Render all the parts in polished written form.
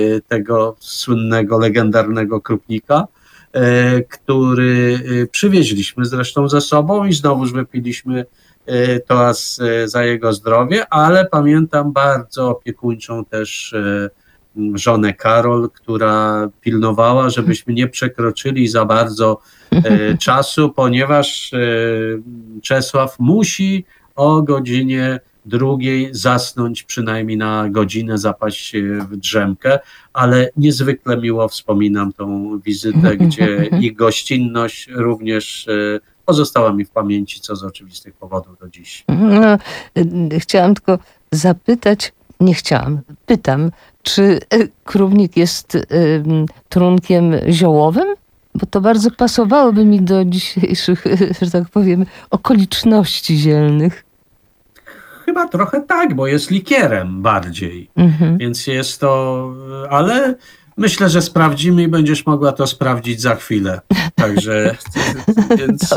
tego słynnego, legendarnego Krupnika, który przywieźliśmy zresztą ze sobą i znowuż wypiliśmy toast za jego zdrowie, ale pamiętam bardzo opiekuńczą też żonę Karol, która pilnowała, żebyśmy nie przekroczyli za bardzo czasu, ponieważ Czesław musi o godzinie 2 zasnąć przynajmniej na godzinę, zapaść w drzemkę, ale niezwykle miło wspominam tą wizytę, gdzie ich gościnność również pozostała mi w pamięci, co z oczywistych powodów do dziś. No, chciałam tylko zapytać, pytam, czy Krupnik jest trunkiem ziołowym? Bo to bardzo pasowałoby mi do dzisiejszych, że tak powiem, okoliczności zielnych. Chyba trochę tak, bo jest likierem bardziej, więc jest to, ale myślę, że sprawdzimy i będziesz mogła to sprawdzić za chwilę. Także, więc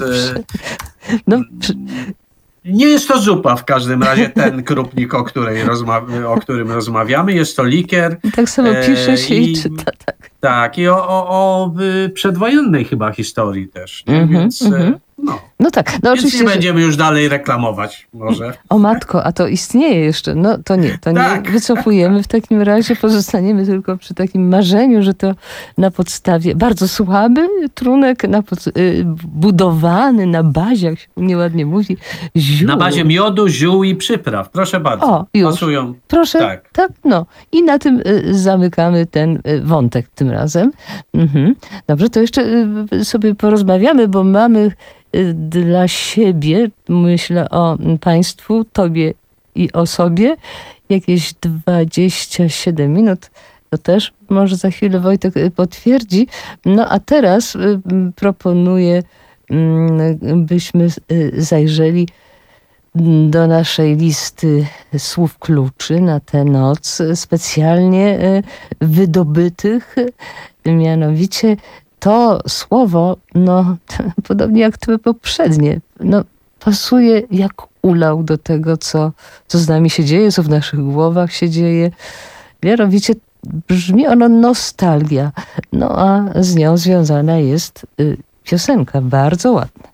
nie jest to zupa w każdym razie, ten Krupnik, o którym rozmawiamy, jest to likier. Tak samo pisze się i czyta, tak. Tak, i o przedwojennej chyba historii też, nie? Więc no tak, no więc oczywiście. nie będziemy już dalej reklamować może. O matko, a to istnieje jeszcze. No to nie wycofujemy w takim razie, pozostaniemy tylko przy takim marzeniu, że to na podstawie bardzo słaby trunek, budowany na bazie, jak się nieładnie mówi, ziół. Na bazie miodu, ziół i przypraw, proszę bardzo. O, już. Pasują. Proszę, tak, no. I na tym zamykamy ten wątek tym razem. Dobrze, to jeszcze sobie porozmawiamy, bo mamy dla siebie, myślę o państwu, tobie i o sobie, jakieś 27 minut. To też może za chwilę Wojtek potwierdzi. No a teraz proponuję, byśmy zajrzeli do naszej listy słów kluczy na tę noc, specjalnie wydobytych, mianowicie to słowo, no podobnie jak te poprzednie, no pasuje jak ulał do tego, co z nami się dzieje, co w naszych głowach się dzieje. Mianowicie brzmi ono nostalgia, no a z nią związana jest piosenka bardzo ładna.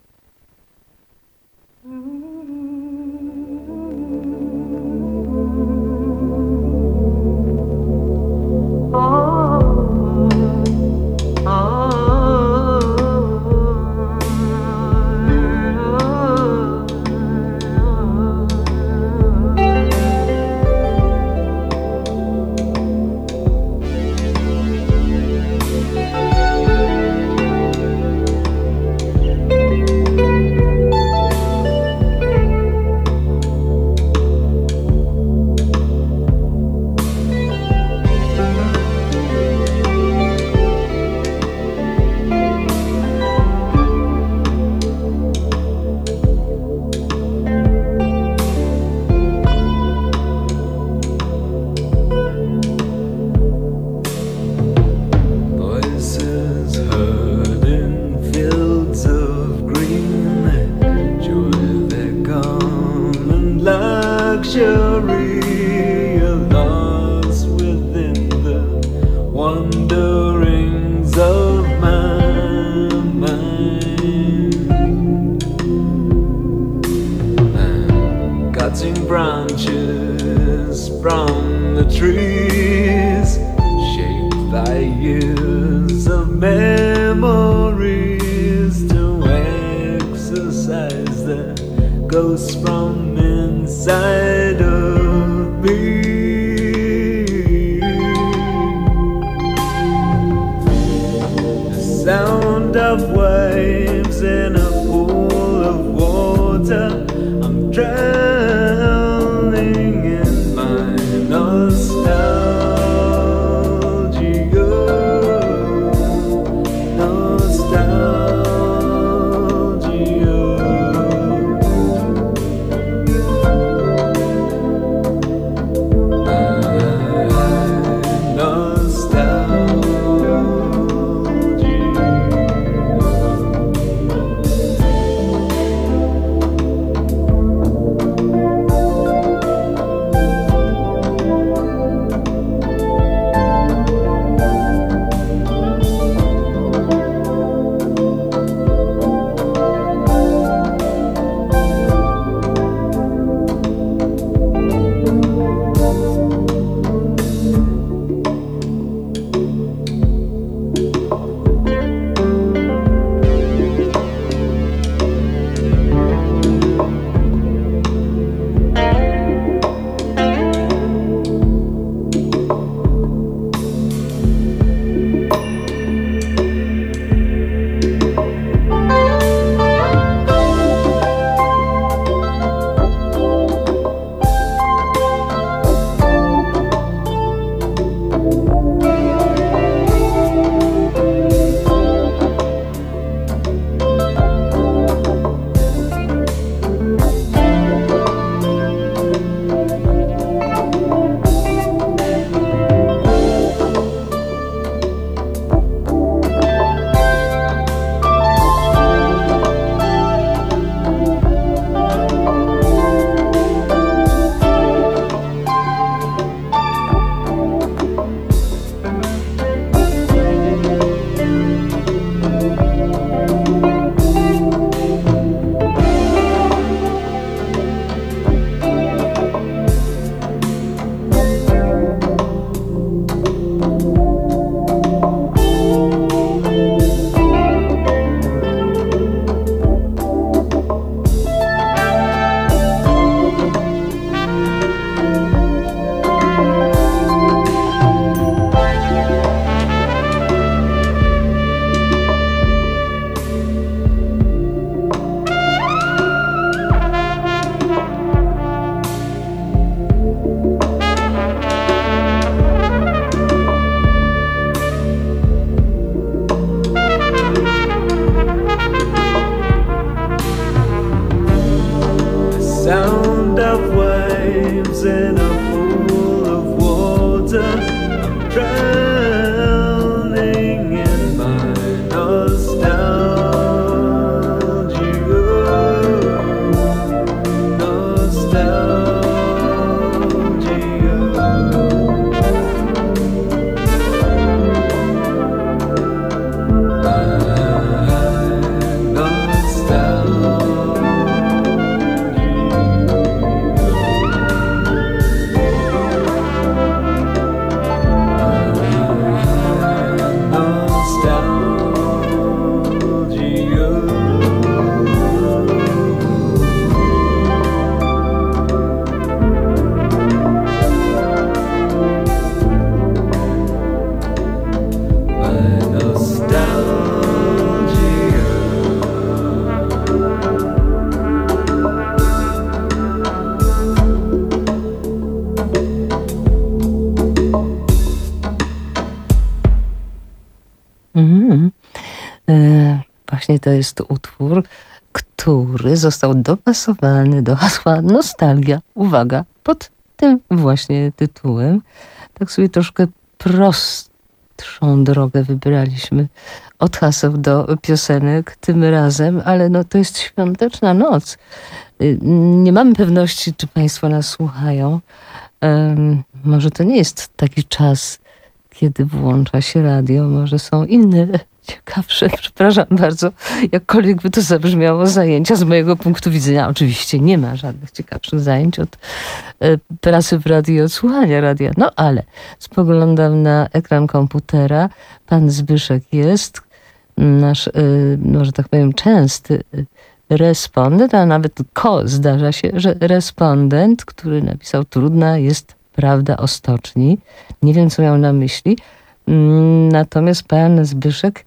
Mhm. Właśnie to jest utwór, który został dopasowany do hasła nostalgia. Uwaga, pod tym właśnie tytułem. Tak sobie troszkę prostszą drogę wybraliśmy od haseł do piosenek tym razem, ale no to jest świąteczna noc. Nie mamy pewności, czy Państwo nas słuchają. Może to nie jest taki czas, kiedy włącza się radio, może są inne ciekawsze, przepraszam bardzo, jakkolwiek by to zabrzmiało, zajęcia z mojego punktu widzenia. Oczywiście nie ma żadnych ciekawszych zajęć od pracy w radiu i od słuchania radia. No ale spoglądam na ekran komputera. Pan Zbyszek jest, nasz, no, że tak powiem, częsty respondent, a nawet zdarza się, że respondent, który napisał trudna jest prawda o stoczni. Nie wiem, co miał na myśli. Natomiast pan Zbyszek,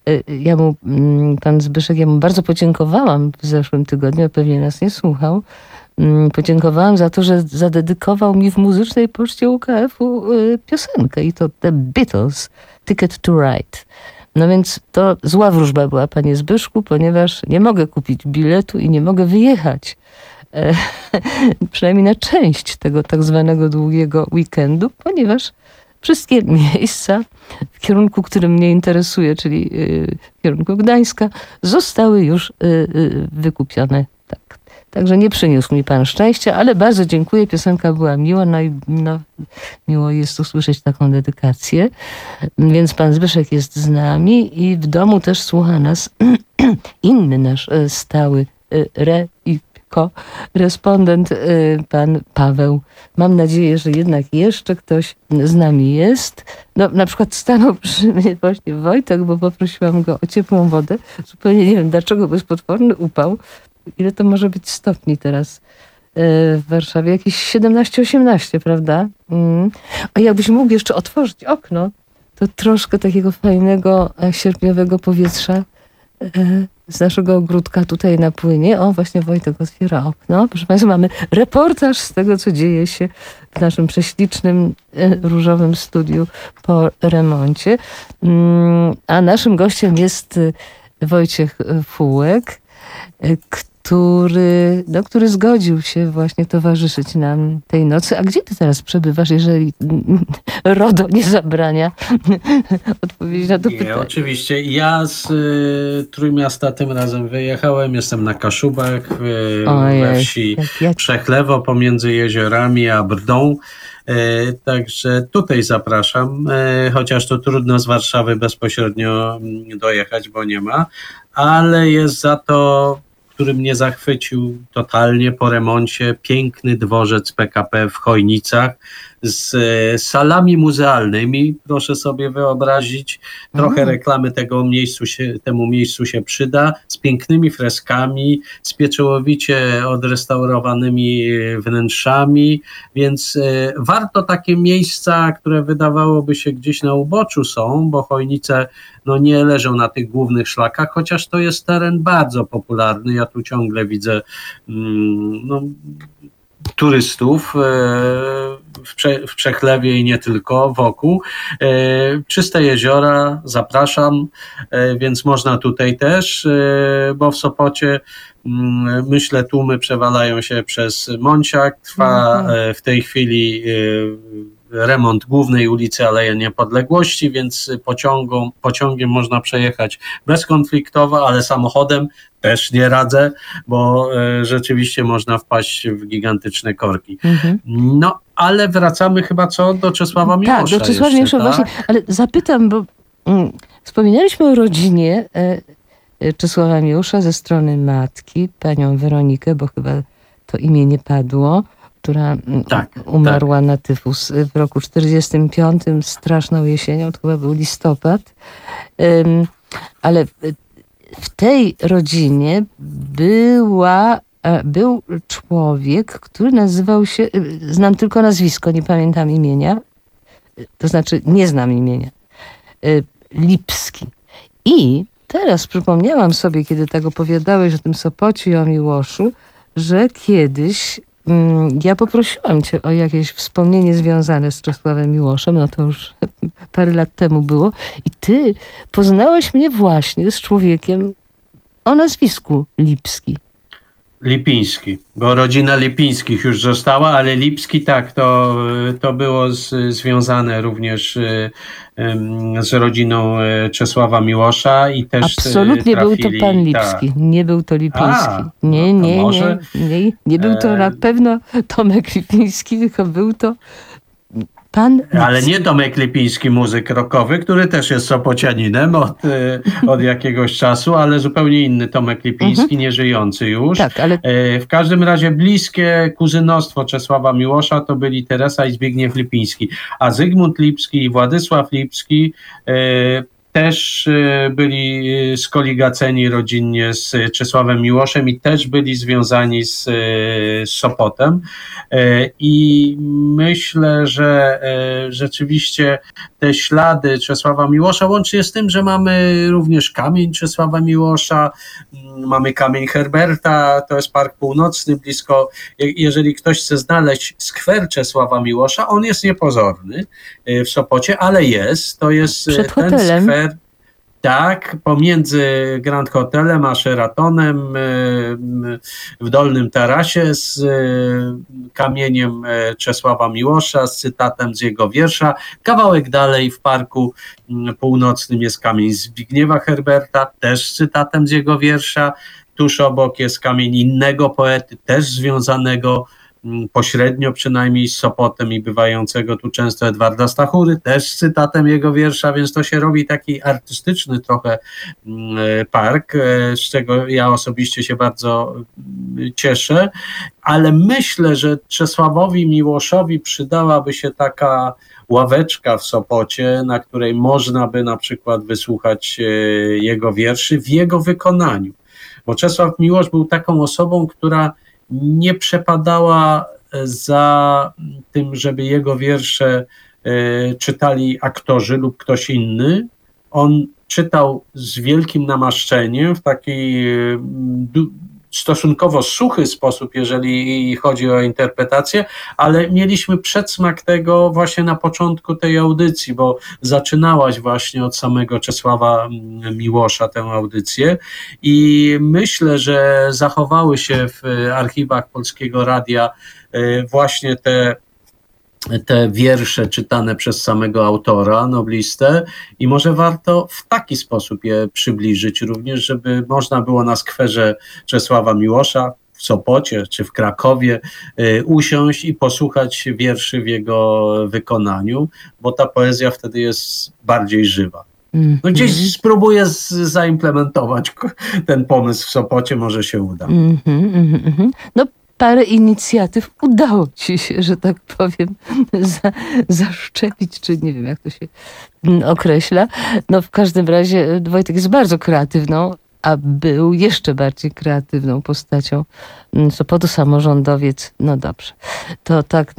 ja mu bardzo podziękowałam w zeszłym tygodniu, a pewnie nas nie słuchał. Podziękowałam za to, że zadedykował mi w muzycznej poczcie UKF-u piosenkę i to The Beatles, Ticket to Ride. No więc to zła wróżba była, panie Zbyszku, ponieważ nie mogę kupić biletu i nie mogę wyjechać. Przynajmniej na część tego tak zwanego długiego weekendu, ponieważ wszystkie miejsca w kierunku, który mnie interesuje, czyli w kierunku Gdańska, zostały już wykupione. Tak. Także nie przyniósł mi pan szczęścia, ale bardzo dziękuję. Piosenka była miła, no i miło jest usłyszeć taką dedykację. Więc pan Zbyszek jest z nami i w domu też słucha nas inny nasz stały respondent, pan Paweł. Mam nadzieję, że jednak jeszcze ktoś z nami jest. No, na przykład stanął przy mnie właśnie Wojtek, bo poprosiłam go o ciepłą wodę. Zupełnie nie wiem dlaczego, bo jest potworny upał. Ile to może być stopni teraz w Warszawie? Jakieś 17-18, prawda? A jakbyś mógł jeszcze otworzyć okno, to troszkę takiego fajnego, sierpniowego powietrza z naszego ogródka tutaj napłynie. O, właśnie Wojtek otwiera okno. Proszę Państwa, mamy reportaż z tego, co dzieje się w naszym prześlicznym, różowym studiu po remoncie. A naszym gościem jest Wojciech Fułek, który zgodził się właśnie towarzyszyć nam tej nocy. A gdzie ty teraz przebywasz, jeżeli RODO nie zabrania odpowiedzi na to pytanie? Nie, oczywiście. Ja z Trójmiasta tym razem wyjechałem. Jestem na Kaszubach, we wsi Przechlewo, pomiędzy jeziorami a Brdą. Także tutaj zapraszam, chociaż to trudno z Warszawy bezpośrednio dojechać, bo nie ma, ale jest za to, który mnie zachwycił totalnie po remoncie, piękny dworzec PKP w Chojnicach z salami muzealnymi, proszę sobie wyobrazić, trochę reklamy temu miejscu się przyda, z pięknymi freskami, z pieczołowicie odrestaurowanymi wnętrzami, więc warto takie miejsca, które wydawałoby się gdzieś na uboczu są, bo Chojnice nie leżą na tych głównych szlakach, chociaż to jest teren bardzo popularny. Ja tu ciągle widzę turystów w Przechlewie i nie tylko wokół. Czyste jeziora, zapraszam, więc można tutaj też, bo w Sopocie myślę tłumy przewalają się przez Monciak. Trwa w tej chwili remont głównej ulicy Aleja Niepodległości, więc pociągiem można przejechać bezkonfliktowo, ale samochodem też nie radzę, bo rzeczywiście można wpaść w gigantyczne korki. No, ale wracamy chyba do Czesława Miłosza. Tak, do Czesława Miłosza właśnie, ale zapytam, bo wspominaliśmy o rodzinie Czesława Miłosza ze strony matki, panią Weronikę, bo chyba to imię nie padło, która umarła na tyfus w roku 1945, straszną jesienią, to chyba był listopad. Ale w tej rodzinie był człowiek, który nazywał się, znam tylko nazwisko, nie pamiętam imienia, to znaczy nie znam imienia, Lipski. I teraz przypomniałam sobie, kiedy tak opowiadałeś o tym Sopocie i o Miłoszu, że kiedyś Ja poprosiłam cię o jakieś wspomnienie związane z Czesławem Miłoszem, no to już parę lat temu było. I ty poznałeś mnie właśnie z człowiekiem o nazwisku Lipski. Lipiński, bo rodzina Lipińskich już została, ale Lipski tak, to było związane również z rodziną Czesława Miłosza i też Absolutnie był to trafili, pan tak. Lipski, nie był to Lipiński. A, Nie, no to nie, może, nie był to na pewno Tomek Lipiński, tylko był to pan Lipski. ale nie Tomek Lipiński, muzyk rockowy, który też jest sopocianinem od jakiegoś czasu, ale zupełnie inny Tomek Lipiński, nieżyjący już. Tak, ale W każdym razie bliskie kuzynostwo Czesława Miłosza to byli Teresa i Zbigniew Lipiński, a Zygmunt Lipski i Władysław Lipski też byli skoligaceni rodzinnie z Czesławem Miłoszem i też byli związani z Sopotem. I myślę, że rzeczywiście te ślady Czesława Miłosza, łącznie z tym, że mamy również kamień Czesława Miłosza, mamy kamień Herberta, to jest Park Północny blisko. Jeżeli ktoś chce znaleźć skwer Czesława Miłosza, on jest niepozorny w Sopocie, ale jest. To jest przed ten hotelem. skwer, tak, pomiędzy Grand Hotelem a Sheratonem w Dolnym Tarasie z kamieniem Czesława Miłosza, z cytatem z jego wiersza. Kawałek dalej w Parku Północnym jest kamień Zbigniewa Herberta, też z cytatem z jego wiersza. Tuż obok jest kamień innego poety, też związanego pośrednio przynajmniej z Sopotem i bywającego tu często Edwarda Stachury, też z cytatem jego wiersza, więc to się robi taki artystyczny trochę park, z czego ja osobiście się bardzo cieszę, ale myślę, że Czesławowi Miłoszowi przydałaby się taka ławeczka w Sopocie, na której można by na przykład wysłuchać jego wierszy w jego wykonaniu, bo Czesław Miłosz był taką osobą, która nie przepadała za tym, żeby jego wiersze czytali aktorzy lub ktoś inny. On czytał z wielkim namaszczeniem, w taki stosunkowo suchy sposób, jeżeli chodzi o interpretację, ale mieliśmy przedsmak tego właśnie na początku tej audycji, bo zaczynałaś właśnie od samego Czesława Miłosza tę audycję i myślę, że zachowały się w archiwach Polskiego Radia właśnie te wiersze czytane przez samego autora, noblistę, i może warto w taki sposób je przybliżyć również, żeby można było na skwerze Czesława Miłosza w Sopocie czy w Krakowie usiąść i posłuchać wierszy w jego wykonaniu, bo ta poezja wtedy jest bardziej żywa. No gdzieś spróbuję zaimplementować ten pomysł w Sopocie, może się uda. No, parę inicjatyw udało ci się, że tak powiem, zaszczepić, czy nie wiem, jak to się określa. No w każdym razie Wojtek jest bardzo kreatywną, a był jeszcze bardziej kreatywną postacią Sopotu, samorządowiec. No dobrze, to tak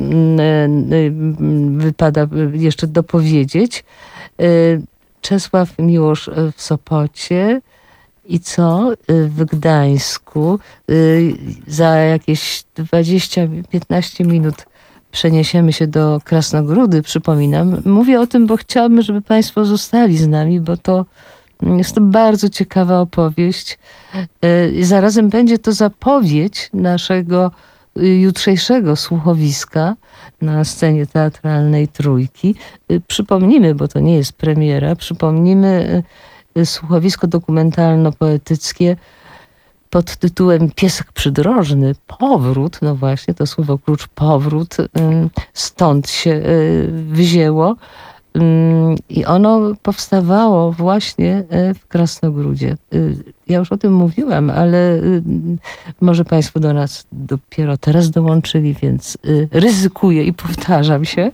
wypada jeszcze dopowiedzieć. Czesław Miłosz w Sopocie. I co? W Gdańsku za jakieś 20-15 minut przeniesiemy się do Krasnogródy, przypominam. Mówię o tym, bo chciałabym, żeby Państwo zostali z nami, bo to jest to bardzo ciekawa opowieść. Zarazem będzie to zapowiedź naszego jutrzejszego słuchowiska na scenie teatralnej Trójki. Przypomnijmy, bo to nie jest premiera, przypomnijmy słuchowisko dokumentalno-poetyckie pod tytułem Piesek przydrożny, powrót, no właśnie to słowo klucz powrót, stąd się wzięło i ono powstawało właśnie w Krasnogródzie. Ja już o tym mówiłam, ale może Państwo do nas dopiero teraz dołączyli, więc ryzykuję i powtarzam się.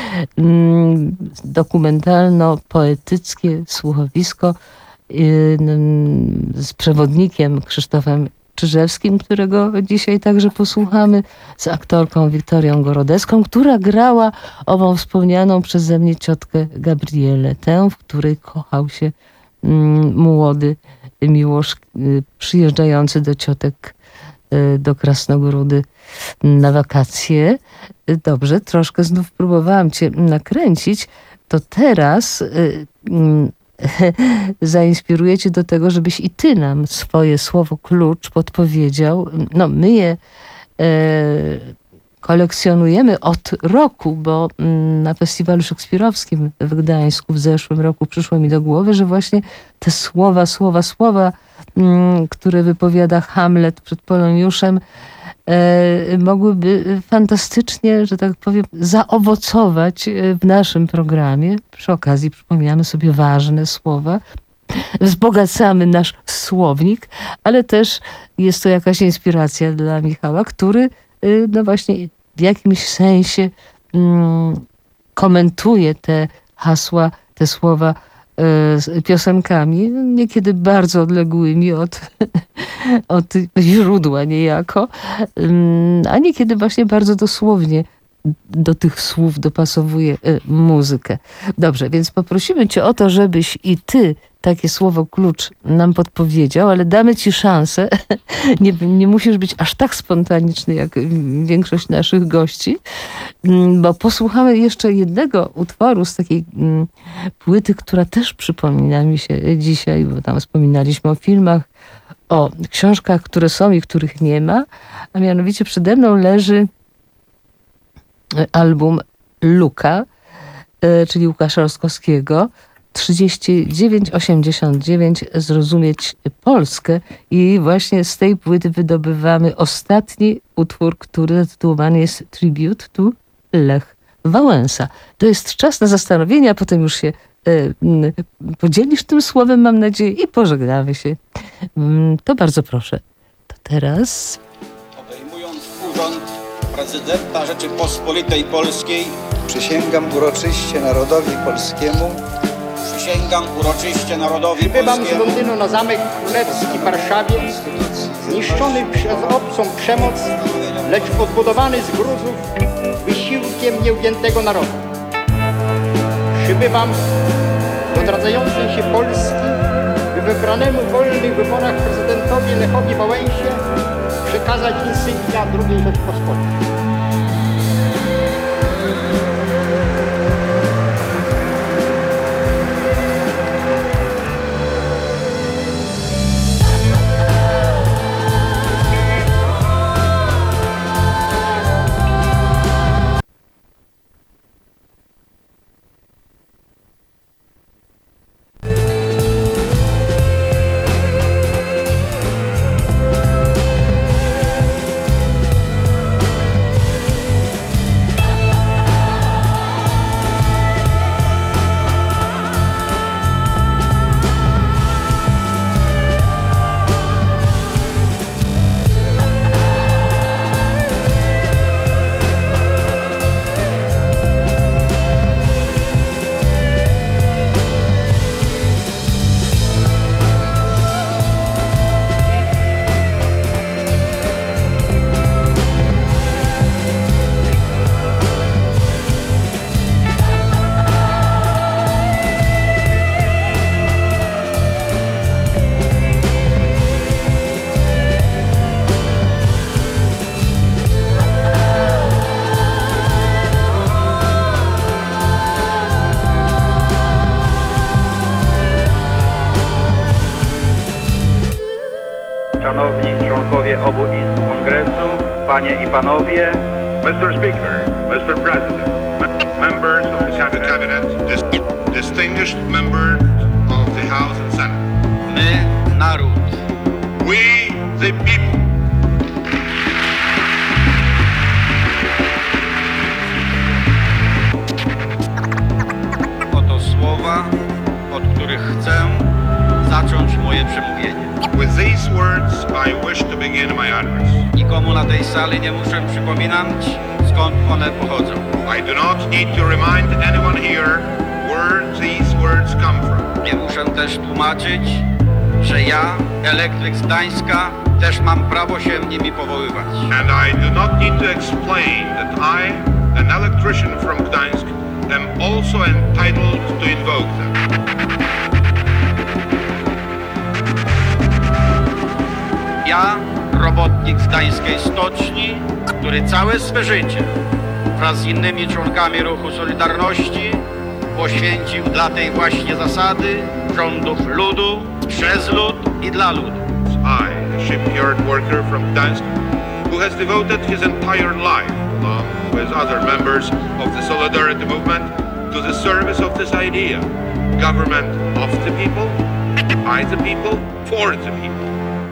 Dokumentalno-poetyckie słuchowisko z przewodnikiem Krzysztofem Czyżewskim, którego dzisiaj także posłuchamy, z aktorką Wiktorią Gorodecką, która grała ową wspomnianą przeze mnie ciotkę Gabrielę, tę, w której kochał się młody Miłosz, przyjeżdżający do ciotek do Krasnogródy na wakacje. Dobrze, troszkę znów próbowałam cię nakręcić. To teraz zainspiruję cię do tego, żebyś i ty nam swoje słowo klucz podpowiedział. No, my je kolekcjonujemy od roku, bo na festiwalu szekspirowskim w Gdańsku w zeszłym roku przyszło mi do głowy, że właśnie te słowa, które wypowiada Hamlet przed Poloniuszem, mogłyby fantastycznie, że tak powiem, zaowocować w naszym programie. Przy okazji przypominamy sobie ważne słowa, wzbogacamy nasz słownik, ale też jest to jakaś inspiracja dla Michała, który no właśnie w jakimś sensie komentuje te hasła, te słowa piosenkami, niekiedy bardzo odległymi od źródła niejako, a niekiedy właśnie bardzo dosłownie do tych słów dopasowuje muzykę. Dobrze, więc poprosimy cię o to, żebyś i ty takie słowo klucz nam podpowiedział, ale damy ci szansę. Nie musisz być aż tak spontaniczny jak większość naszych gości, bo posłuchamy jeszcze jednego utworu z takiej płyty, która też przypomina mi się dzisiaj, bo tam wspominaliśmy o filmach, o książkach, które są i których nie ma, a mianowicie przede mną leży album Luka, czyli Łukasza Rostkowskiego, 3989 Zrozumieć Polskę, i właśnie z tej płyty wydobywamy ostatni utwór, który zatytułowany jest Tribute to Lech Wałęsa. To jest czas na zastanowienie, a potem już się podzielisz tym słowem, mam nadzieję, i pożegnamy się. To bardzo proszę. To teraz... Obejmując urząd prezydenta Rzeczypospolitej Polskiej, przysięgam uroczyście narodowi polskiemu, przysięgam uroczyście narodowi Przybywam z polskiemu, Londynu na Zamek Królewski w Warszawie, zniszczony przez obcą przemoc, lecz odbudowany z gruzów wysiłkiem nieugiętego narodu. Przybywam do odradzającej się Polski, by wybranemu w wolnych wyborach prezydentowi Lechowi Wałęsie przekazać insygnia II Rzeczypospolitej. Szanowni członkowie obu izb Kongresu, Panie i Panowie, Mr. Speaker, Mr. President, members of the cabinet, distinguished members of the House and Senate. my, naród. We, the people. Oto słowa, od których chcę zacząć moje przemówienie. With these words, I wish to begin my address. Nikomu na tej sali nie muszę przypominać, skąd one pochodzą. I do not need to remind anyone here where these words come from. Nie muszę też tłumaczyć, że ja, elektryk z Gdańska, też mam prawo się nimi powoływać. And I do not need to explain that I, an electrician from Gdańsk, am also entitled to invoke them. Ja, robotnik pracownik z gdańskiej stoczni, który całe swe życie wraz z innymi członkami ruchu Solidarności poświęcił dla tej właśnie zasady rządów ludu, przez lud i dla ludu. I, a shipyard worker from Gdańsk, who has devoted his entire life, along with other members of the Solidarity movement, to the service of this idea: government of the people, by the people, for the people.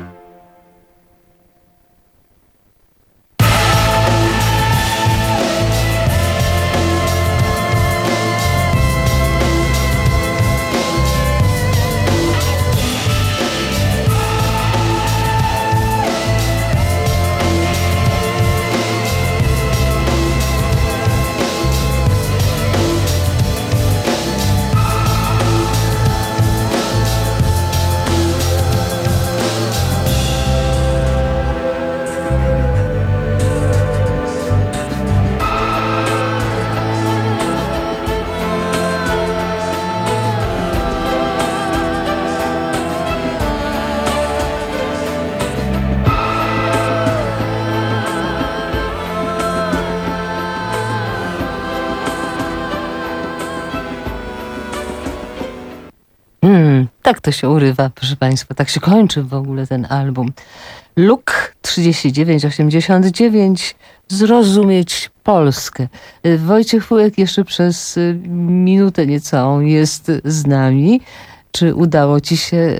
Tak to się urywa, proszę Państwa, tak się kończy w ogóle ten album. Luk 3989, Zrozumieć Polskę. Wojciech Furek jeszcze przez minutę niecałą jest z nami. Czy udało ci się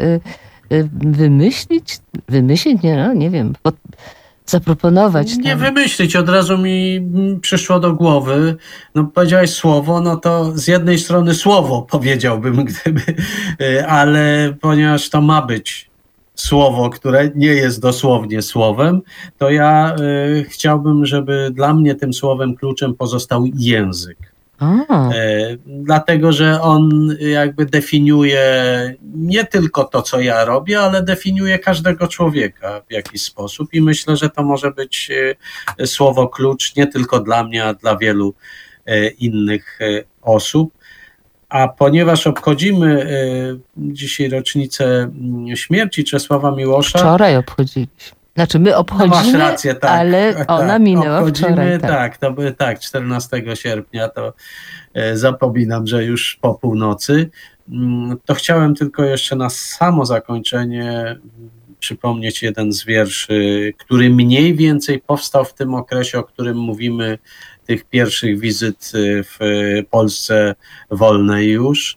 wymyślić? Nie wiem, zaproponować. Nie tam. wymyślić, od razu mi przyszło do głowy. No, powiedziałeś słowo, no to z jednej strony słowo powiedziałbym, ale ponieważ to ma być słowo, które nie jest dosłownie słowem, to ja chciałbym, żeby dla mnie tym słowem kluczem pozostał język. Dlatego, że on jakby definiuje nie tylko to, co ja robię, ale definiuje każdego człowieka w jakiś sposób i myślę, że to może być słowo klucz nie tylko dla mnie, a dla wielu innych osób. A ponieważ obchodzimy dzisiaj rocznicę śmierci Czesława Miłosza... Wczoraj obchodziliśmy. Znaczy my obchodzimy, no masz rację, tak, ale ona minęła obchodzimy, wczoraj. Tak, 14 sierpnia, to zapominam, że już po północy. To chciałem tylko jeszcze na samo zakończenie przypomnieć jeden z wierszy, który mniej więcej powstał w tym okresie, o którym mówimy, tych pierwszych wizyt w Polsce wolnej już.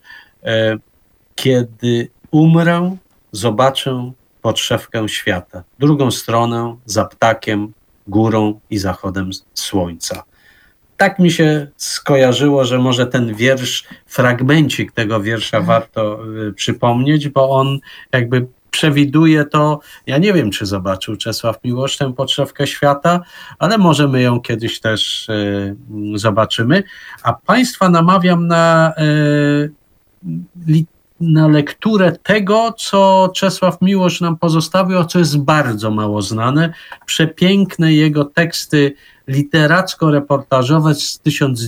Kiedy umrę, zobaczę podszewkę świata, drugą stronę za ptakiem, górą i zachodem słońca. Tak mi się skojarzyło, że może ten wiersz, fragmencik tego wiersza warto przypomnieć, bo on jakby przewiduje to, ja nie wiem, czy zobaczył Czesław Miłosz tę podszewkę świata, ale może my ją kiedyś też zobaczymy. A Państwa namawiam na lekturę tego, co Czesław Miłosz nam pozostawił, a co jest bardzo mało znane. Przepiękne jego teksty literacko-reportażowe z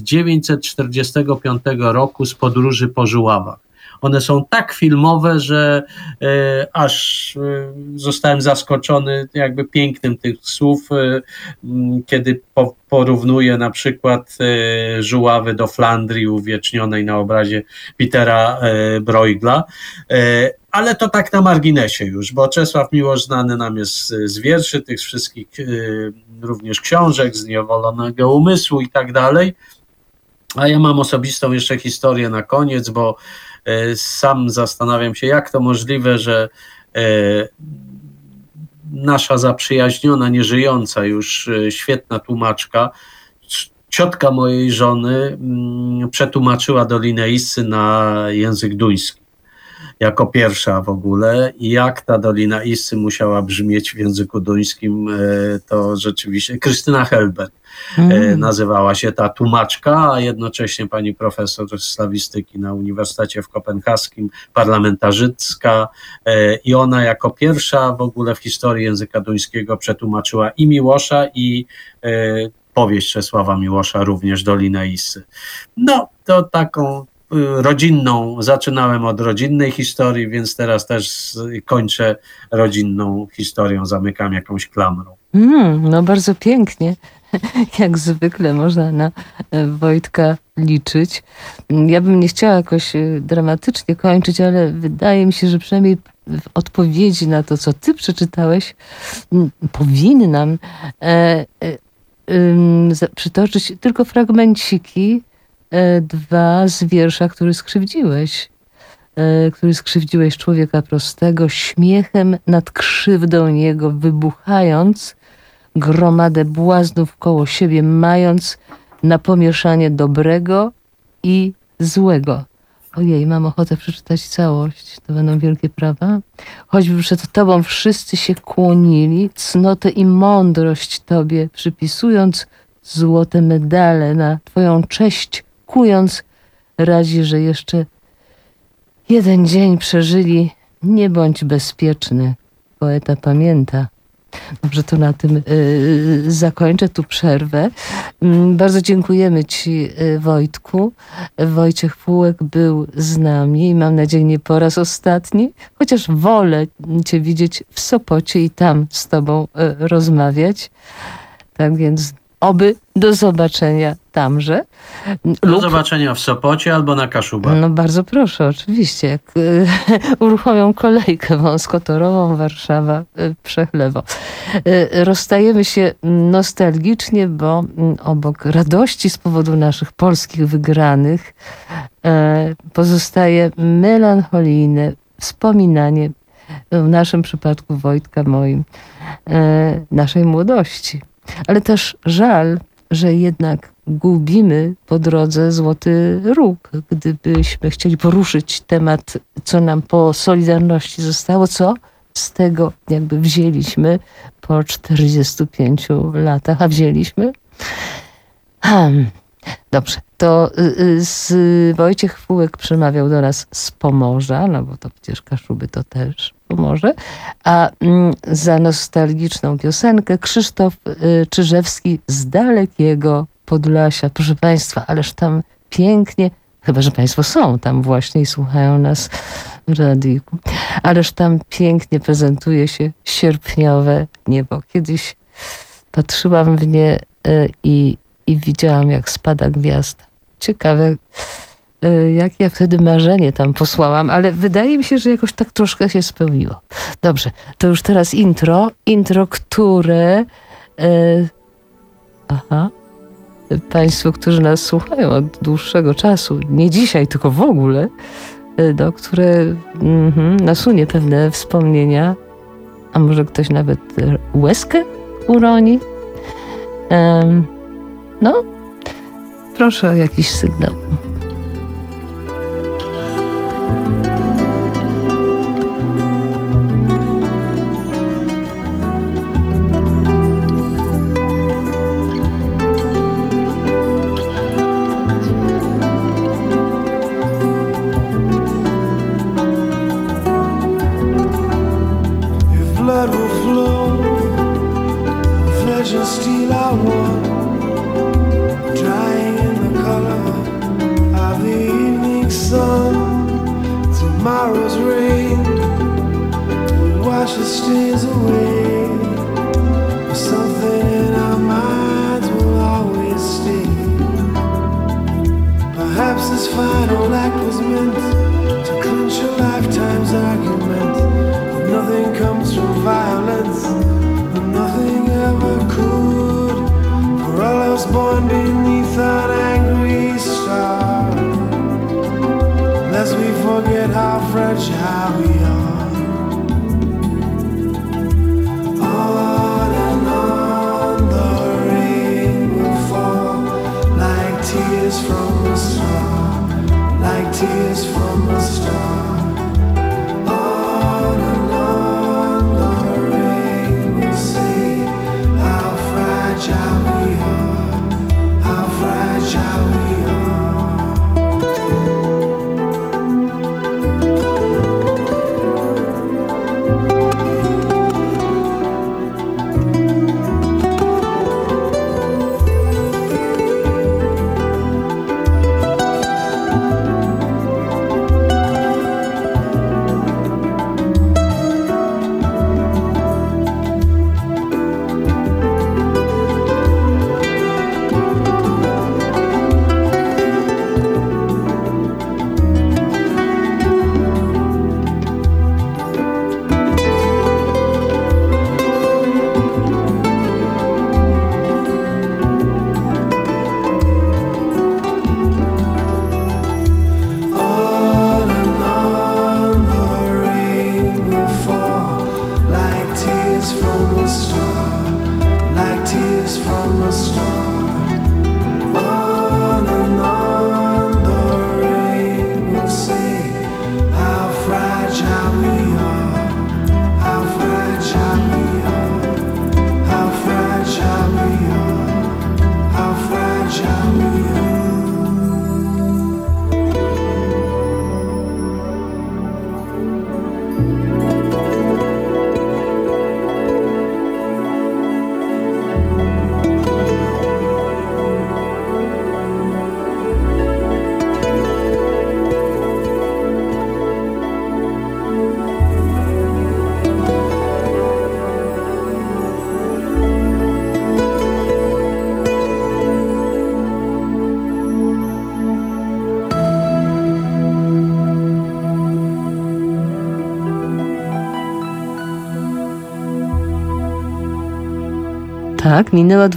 1945 roku z podróży po Żuławach. One są tak filmowe, że aż zostałem zaskoczony jakby pięknem tych słów, kiedy porównuję na przykład Żuławy do Flandrii uwiecznionej na obrazie Petera Bruegla. Ale to tak na marginesie już, bo Czesław Miłosz znany nam jest z wierszy, tych wszystkich również książek, z Niewolonego umysłu i tak dalej. A ja mam osobistą jeszcze historię na koniec, bo sam zastanawiam się, jak to możliwe, że nasza zaprzyjaźniona, nieżyjąca już świetna tłumaczka, ciotka mojej żony, przetłumaczyła do Lineissy na język duński. Jako pierwsza w ogóle. I jak ta Dolina Issy musiała brzmieć w języku duńskim, to rzeczywiście Krystyna Helbert nazywała się ta tłumaczka, a jednocześnie pani profesor slawistyki na Uniwersytecie w Kopenhaskim, parlamentarzystka, i ona jako pierwsza w ogóle w historii języka duńskiego przetłumaczyła i Miłosza, i powieść Czesława Miłosza również do Lineissy. No, to taką rodzinną, zaczynałem od rodzinnej historii, więc teraz też kończę rodzinną historią, zamykam jakąś klamrą. No bardzo pięknie. Jak zwykle można na Wojtka liczyć. Ja bym nie chciała jakoś dramatycznie kończyć, ale wydaje mi się, że przynajmniej w odpowiedzi na to, co ty przeczytałeś, powinnam przytoczyć tylko fragmenciki, dwa z wiersza, który skrzywdziłeś człowieka prostego, śmiechem nad krzywdą jego wybuchając, gromadę błaznów koło siebie mając, na pomieszanie dobrego i złego. Ojej, mam ochotę przeczytać całość. To będą wielkie prawa. Choćby przed tobą wszyscy się kłonili, cnotę i mądrość tobie przypisując, złote medale na twoją cześć kując, radzi, że jeszcze jeden dzień przeżyli. Nie bądź bezpieczny. Poeta pamięta. Dobrze, to na tym zakończę tu przerwę. Bardzo dziękujemy ci, Wojtku. Wojciech Fułek był z nami i mam nadzieję nie po raz ostatni, chociaż wolę cię widzieć w Sopocie i tam z tobą rozmawiać. Tak więc oby do zobaczenia tamże. Do zobaczenia w Sopocie albo na Kaszubach. No bardzo proszę, oczywiście. Jak uruchomią kolejkę wąskotorową Warszawa-Przechlewo. Rozstajemy się nostalgicznie, bo obok radości z powodu naszych polskich wygranych pozostaje melancholijne wspominanie, w naszym przypadku Wojtka, moim, naszej młodości. Ale też żal, że jednak gubimy po drodze złoty róg. Gdybyśmy chcieli poruszyć temat, co nam po Solidarności zostało, co z tego jakby wzięliśmy po 45 latach, a wzięliśmy? Dobrze, to Wojciech Fułek przemawiał do nas z Pomorza, no bo to przecież Kaszuby to też Pomorze, a za nostalgiczną piosenkę Krzysztof Czyżewski z dalekiego Podlasia. Proszę Państwa, ależ tam pięknie, chyba że Państwo są tam właśnie i słuchają nas w radiku, ależ tam pięknie prezentuje się sierpniowe niebo. Kiedyś patrzyłam w nie i widziałam, jak spada gwiazda. Ciekawe, jak ja wtedy marzenie tam posłałam, ale wydaje mi się, że jakoś tak troszkę się spełniło. Dobrze, to już teraz intro, które Państwo, którzy nas słuchają od dłuższego czasu, nie dzisiaj, tylko w ogóle, które nasunie pewne wspomnienia, a może ktoś nawet łezkę uroni. No, proszę o jakiś sygnał. If blood will flow, flesh and steel I want. Drying in the color of the evening sun. Tomorrow's rain will wash the stains away. But something in our minds will always stay. Perhaps this final act was meant to clinch a lifetime's argument. That nothing comes from violence, and nothing ever could. For all of us born beneath an angry star, lest we forget how fragile we are. On and on the rain will fall, like tears from a star, like tears from a star. On and on the rain will say how fragile we are, how fragile we are. Tak, minęła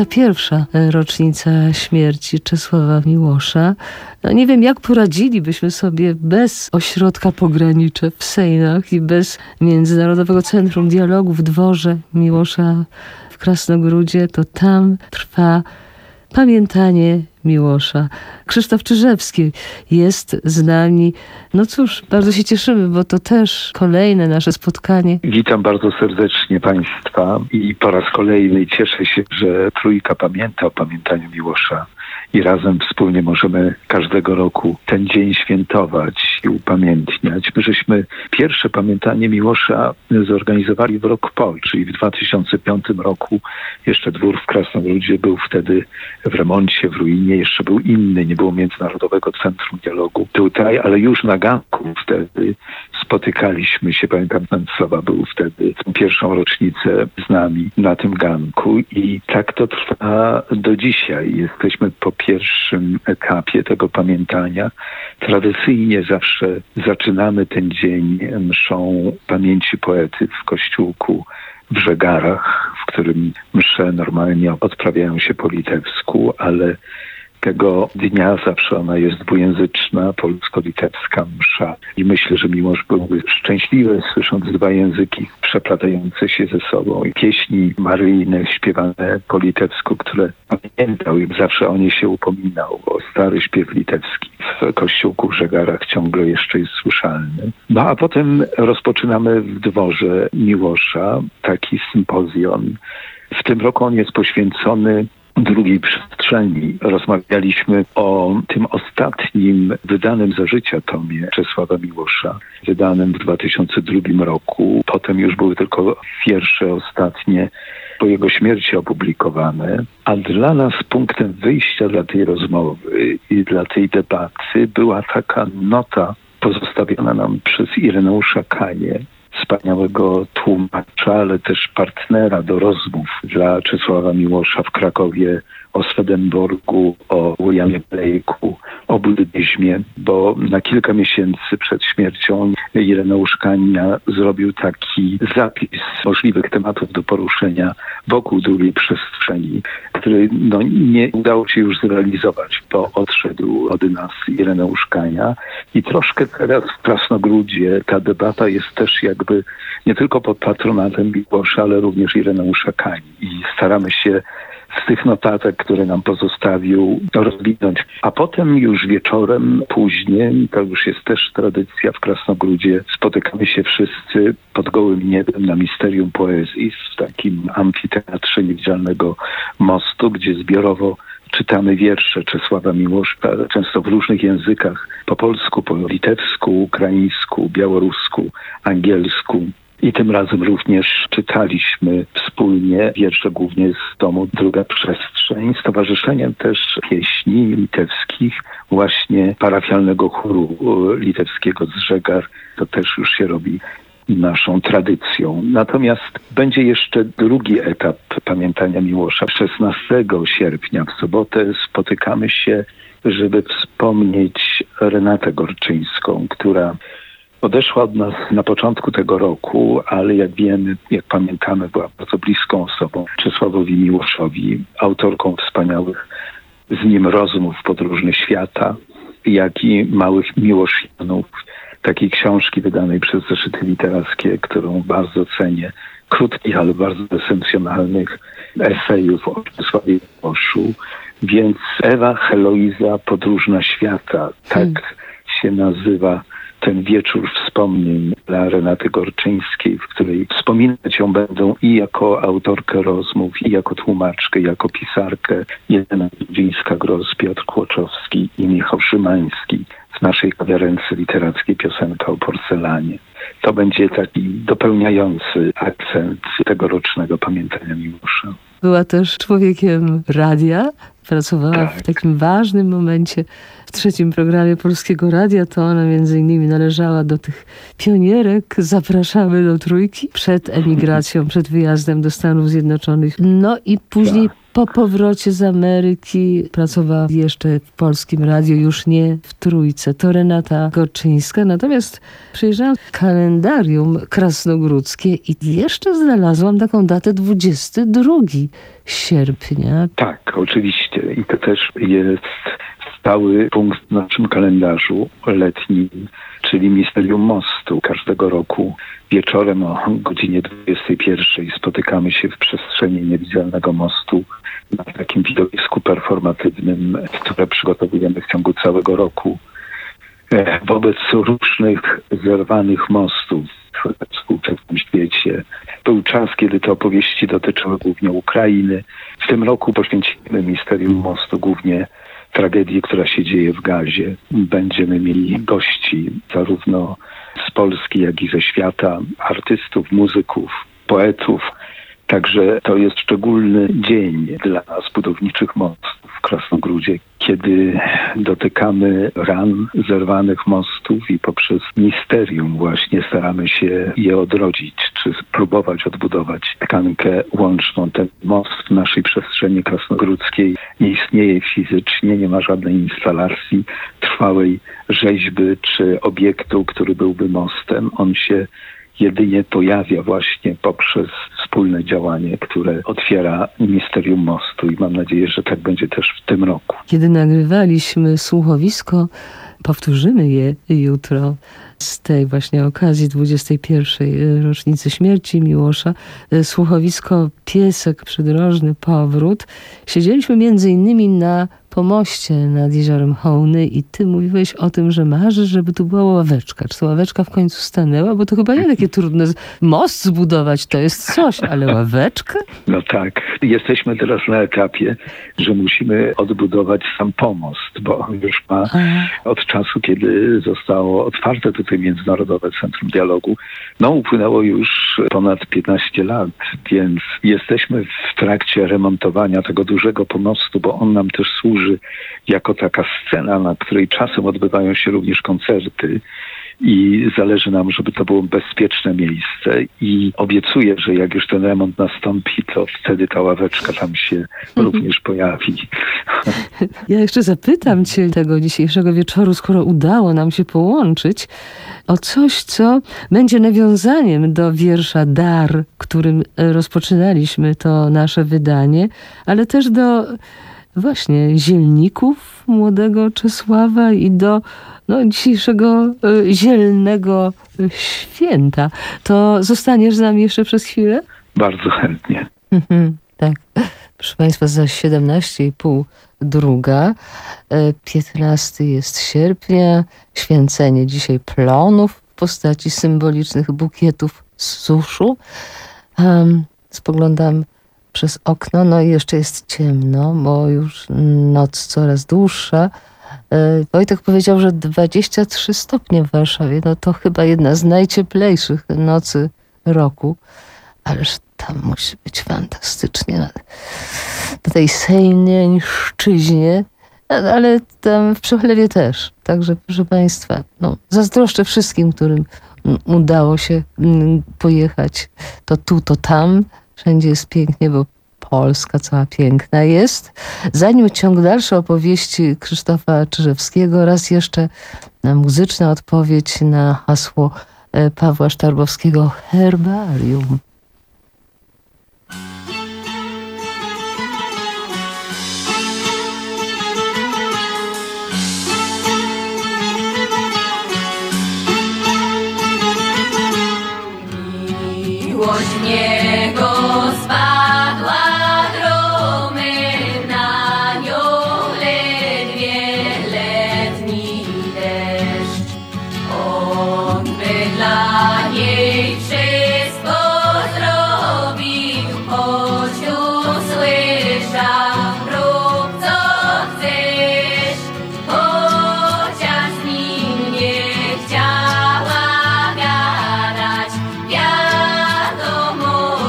21. rocznica śmierci Czesława Miłosza. No nie wiem, jak poradzilibyśmy sobie bez ośrodka Pogranicze w Sejnach i bez Międzynarodowego Centrum Dialogu w dworze Miłosza w Krasnogródzie. To tam trwa pamiętanie Miłosza. Krzysztof Czyżewski jest z nami. No cóż, bardzo się cieszymy, bo to też kolejne nasze spotkanie. Witam bardzo serdecznie Państwa i po raz kolejny cieszę się, że Trójka pamięta o pamiętaniu Miłosza i razem wspólnie możemy każdego roku ten dzień świętować i upamiętniać. My żeśmy pierwsze pamiętanie Miłosza zorganizowali w rok po, czyli w 2005 roku. Jeszcze dwór w Krasnogródzie był wtedy w remoncie, w ruinie. Jeszcze był inny, nie było Międzynarodowego Centrum Dialogu tutaj, ale już na ganku wtedy spotykaliśmy się. Pamiętam, Stanisława był wtedy w pierwszą rocznicę z nami na tym ganku i tak to trwa do dzisiaj. Jesteśmy po pierwszym etapie tego pamiętania. Tradycyjnie zawsze zaczynamy ten dzień mszą pamięci poety w kościółku w Żegarach, w którym msze normalnie odprawiają się po litewsku, ale tego dnia zawsze ona jest dwujęzyczna, polsko-litewska msza. I myślę, że Miłosz byłby szczęśliwy, słysząc dwa języki przeplatające się ze sobą. I pieśni maryjne śpiewane po litewsku, które pamiętał i zawsze o nie się upominał, bo stary śpiew litewski w kościółku w Żegarach ciągle jeszcze jest słyszalny. No a potem rozpoczynamy w dworze Miłosza taki sympozjon. W tym roku on jest poświęcony drugiej przestrzeni. Rozmawialiśmy o tym ostatnim wydanym za życia tomie Czesława Miłosza, wydanym w 2002 roku. Potem już były tylko wiersze ostatnie po jego śmierci opublikowane. A dla nas punktem wyjścia dla tej rozmowy i dla tej debaty była taka nota pozostawiona nam przez Ireneusza Kanię, wspaniałego tłumacza, ale też partnera do rozmów dla Czesława Miłosza w Krakowie, o Swedenborgu, o Williamie Blake'u, o buddyzmie, bo na kilka miesięcy przed śmiercią Ireneusz Kania zrobił taki zapis możliwych tematów do poruszenia wokół drugiej przestrzeni, który nie udało się już zrealizować, bo odszedł od nas Ireneusz Kania i troszkę teraz w Krasnogródzie ta debata jest też jakby nie tylko pod patronatem Miłosza, ale również Ireneusza Kani i staramy się z tych notatek, które nam pozostawił, rozwinąć. A potem już wieczorem, później, to już jest też tradycja w Krasnogródzie, spotykamy się wszyscy pod gołym niebem na Misterium Poezji w takim amfiteatrze Niewidzialnego Mostu, gdzie zbiorowo czytamy wiersze Czesława Miłosza, często w różnych językach, po polsku, po litewsku, ukraińsku, białorusku, angielsku. I tym razem również czytaliśmy wspólnie wiersze głównie z tomu Druga Przestrzeń, z towarzyszeniem też pieśni litewskich, właśnie parafialnego chóru litewskiego z Żegar. To też już się robi naszą tradycją. Natomiast będzie jeszcze drugi etap pamiętania Miłosza. 16 sierpnia w sobotę spotykamy się, żeby wspomnieć Renatę Gorczyńską, która odeszła od nas na początku tego roku, ale jak wiemy, jak pamiętamy, była bardzo bliską osobą Czesławowi Miłoszowi, autorką wspaniałych z nim rozmów podróżnych świata, jak i Małych Miłoszianów, takiej książki wydanej przez Zeszyty Literackie, którą bardzo cenię, krótkich, ale bardzo esencjonalnych esejów o Czesławie Miłoszu. Więc Ewa Heloiza Podróżna Świata, tak się nazywa ten wieczór wspomnień dla Renaty Gorczyńskiej, w której wspominać ją będą i jako autorkę rozmów, i jako tłumaczkę, i jako pisarkę Jelena Grudzińska-Gross, Piotr Kłoczowski i Michał Szymański w naszej kawiarence literackiej Piosenka o porcelanie. To będzie taki dopełniający akcent tegorocznego pamiętania Miłosza. Była też człowiekiem radia, pracowała w takim ważnym momencie w trzecim programie Polskiego Radia. To ona między innymi należała do tych pionierek. Zapraszamy do Trójki przed emigracją, przed wyjazdem do Stanów Zjednoczonych. No i później Po powrocie z Ameryki pracowała jeszcze w Polskim Radiu, już nie w Trójce. To Renata Gorczyńska. Natomiast przyjrzałam kalendarium krasnogródzkie i jeszcze znalazłam taką datę 22 sierpnia. Tak, oczywiście. I to też jest stały punkt w naszym kalendarzu letnim, czyli Misterium Mostu. Każdego roku wieczorem o godzinie 21 spotykamy się w przestrzeni Niewidzialnego Mostu na takim widowisku performatywnym, które przygotowujemy w ciągu całego roku wobec różnych zerwanych mostów we współczesnym świecie. Był czas, kiedy te opowieści dotyczyły głównie Ukrainy. W tym roku poświęcimy Misterium Mostu głównie tragedii, która się dzieje w Gazie. Będziemy mieli gości zarówno z Polski, jak i ze świata, artystów, muzyków, poetów. Także to jest szczególny dzień dla nas, budowniczych mostów w Krasnogródzie, kiedy dotykamy ran zerwanych mostów i poprzez misterium właśnie staramy się je odrodzić, czy spróbować odbudować tkankę łączną. Ten most w naszej przestrzeni krasnogródzkiej nie istnieje fizycznie, nie ma żadnej instalacji, trwałej rzeźby czy obiektu, który byłby mostem. On się jedynie pojawia właśnie poprzez wspólne działanie, które otwiera Misterium Mostu i mam nadzieję, że tak będzie też w tym roku. Kiedy nagrywaliśmy słuchowisko, powtórzymy je jutro z tej właśnie okazji 21. rocznicy śmierci Miłosza. Słuchowisko Piesek Przydrożny Powrót. Siedzieliśmy między innymi na pomoście nad jeziorem Hołny i ty mówiłeś o tym, że marzysz, żeby tu była ławeczka. Czy ta ławeczka w końcu stanęła? Bo to chyba nie takie trudne. Most zbudować to jest coś, ale ławeczka? No tak. Jesteśmy teraz na etapie, że musimy odbudować sam pomost, bo już ma od czasu, kiedy zostało otwarte tutaj Międzynarodowe Centrum Dialogu, no upłynęło już ponad 15 lat, więc jesteśmy w trakcie remontowania tego dużego pomostu, bo on nam też służy jako taka scena, na której czasem odbywają się również koncerty i zależy nam, żeby to było bezpieczne miejsce i obiecuję, że jak już ten remont nastąpi, to wtedy ta ławeczka tam się również pojawi. Ja jeszcze zapytam cię tego dzisiejszego wieczoru, skoro udało nam się połączyć, o coś, co będzie nawiązaniem do wiersza Dar, którym rozpoczynaliśmy to nasze wydanie, ale też do właśnie zielników młodego Czesława i do dzisiejszego zielnego święta. To zostaniesz z nami jeszcze przez chwilę? Bardzo chętnie. Tak. Proszę Państwa, za 17:30 druga. 15 jest sierpnia. Święcenie dzisiaj plonów w postaci symbolicznych bukietów z suszu. Spoglądam przez okno, no i jeszcze jest ciemno, bo już noc coraz dłuższa. Wojtek powiedział, że 23 stopnie w Warszawie, no to chyba jedna z najcieplejszych nocy roku. Ależ tam musi być fantastycznie. Na tej Sejnieńszczyźnie, ale tam w Przechlewie też. Także proszę Państwa, zazdroszczę wszystkim, którym udało się pojechać. To tu, to tam. Wszędzie jest pięknie, bo Polska cała piękna jest. Zanim ciąg dalszy opowieści Krzysztofa Czyżewskiego, raz jeszcze muzyczna odpowiedź na hasło Pawła Sztarbowskiego Herbarium. Miłość w niego spadła gromy, na nią ledwie letni deszcz. On by dla niej wszystko zrobił, choć usłyszał: rób co chcesz, chociaż z nim nie chciała gadać. Wiadomo,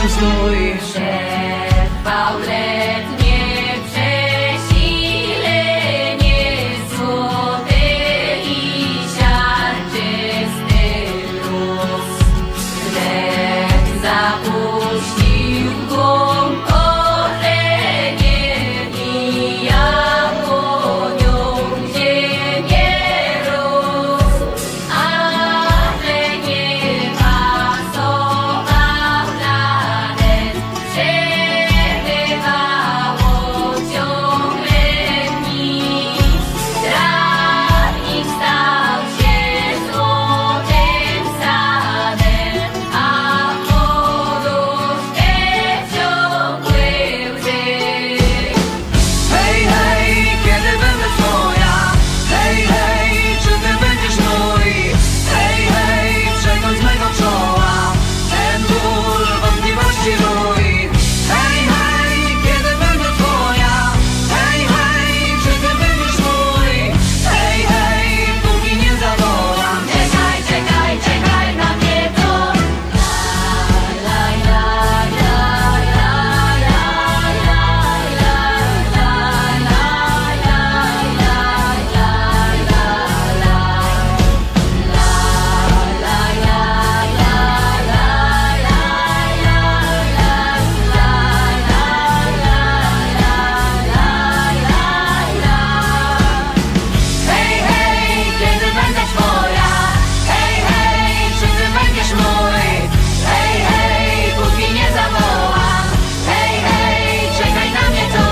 znój. Przetrwał letnie przesilenie, złoty i siarczysty mróz. Wnet zapuścił w głąb korzenie i jabłonią ziemię rósł, ale nie pasował naden, przebywało ciągle dni. Trawnik stał się złotym sadem, a poduszkę wciągły łzy. Hej, hej, kiedy będę twoja? Hej, hej, czy ty będziesz mój? Hej, hej, przegoń z mego czoła ten ból wątpliwości rój. Hej, hej, kiedy będę twoja? Hej, hej, czy ty będziesz mój? Hej, hej, póki nie zawołam. Czekaj, czekaj, czekaj na mnie to. La, la, la, la, la, la, la, la, la, la, la, la, la, la, Hej, hej, kiedy będę twoja? Hej, hej, czy ty będziesz mój? Hej, hej, póki nie zawołam. Hej, hej, czekaj na mnie to.